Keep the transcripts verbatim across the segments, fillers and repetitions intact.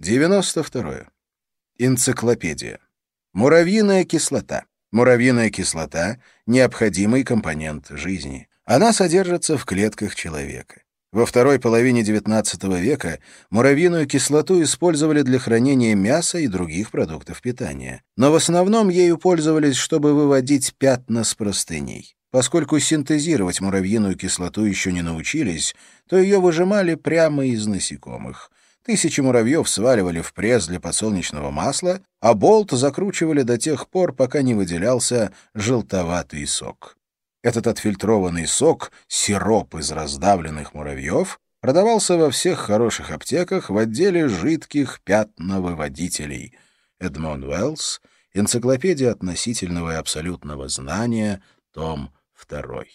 девяносто второе. Энциклопедия. Муравьиная кислота. Муравьиная кислота — необходимый компонент жизни. Она содержится в клетках человека. Во второй половине девятнадцатого века муравьиную кислоту использовали для хранения мяса и других продуктов питания. Но в основном ею пользовались, чтобы выводить пятна с простыней. Поскольку синтезировать муравьиную кислоту еще не научились, то ее выжимали прямо из насекомых. Тысячи муравьев сваливали в пресс для подсолнечного масла, а болт закручивали до тех пор, пока не выделялся желтоватый сок. Этот отфильтрованный сок, сироп из раздавленных муравьев, продавался во всех хороших аптеках в отделе жидких пятновыводителей. Эдмон Уэллс, «Энциклопедия относительного и абсолютного знания», том второй.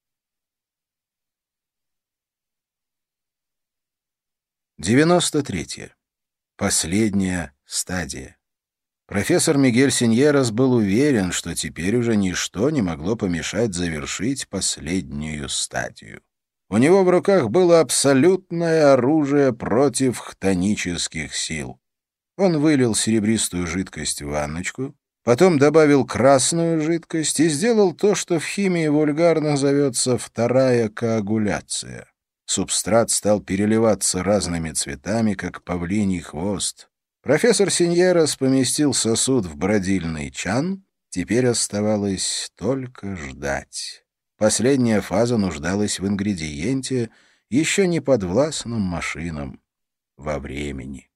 девяносто третье. Последняя стадия. Профессор Мигель Синьерас был уверен, что теперь уже ничто не могло помешать завершить последнюю стадию. У него в руках было абсолютное оружие против хтонических сил. Он вылил серебристую жидкость в ванночку, потом добавил красную жидкость и сделал то, что в химии вульгарно зовется вторая коагуляция. Субстрат стал переливаться разными цветами, как павлиний хвост. Профессор Синьерас поместил сосуд в бродильный чан. Теперь оставалось только ждать. Последняя фаза нуждалась в ингредиенте, еще не подвластном машинам, во времени.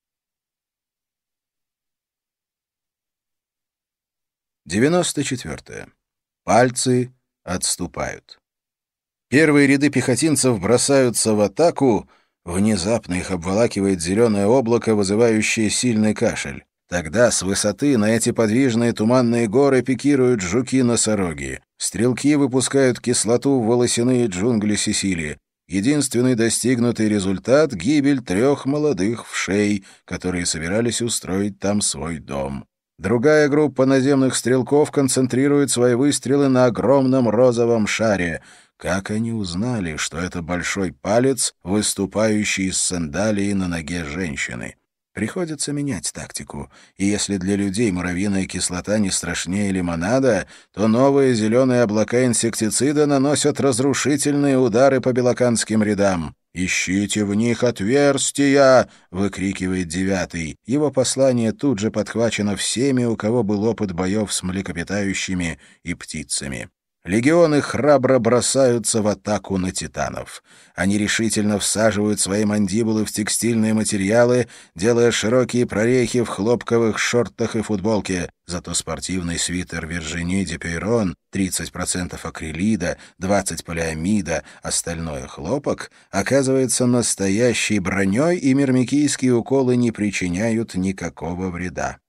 девяносто четвертое. Пальцы отступают. Первые ряды пехотинцев бросаются в атаку. Внезапно их обволакивает зеленое облако, вызывающее сильный кашель. Тогда с высоты на эти подвижные туманные горы пикируют жуки-носороги. Стрелки выпускают кислоту в волосяные джунгли Сисилии. Единственный достигнутый результат — гибель трех молодых вшей, которые собирались устроить там свой дом. Другая группа наземных стрелков концентрирует свои выстрелы на огромном розовом шаре. Как они узнали, что это большой палец, выступающий из сандалии на ноге женщины? Приходится менять тактику. И если для людей муравьиная кислота не страшнее лимонада, то новые зеленые облака инсектицида наносят разрушительные удары по белоканским рядам. «Ищите в них отверстия!» — выкрикивает девятый. Его послание тут же подхвачено всеми, у кого был опыт боев с млекопитающими и птицами. Легионы храбро бросаются в атаку на титанов. Они решительно всаживают свои мандибулы в текстильные материалы, делая широкие прорехи в хлопковых шортах и футболке. Зато спортивный свитер Виржини де Пейрон, тридцать процентов акрилида, двадцать процентов полиамида, остальное хлопок, оказывается настоящей броней, и мирмикийские уколы не причиняют никакого вреда.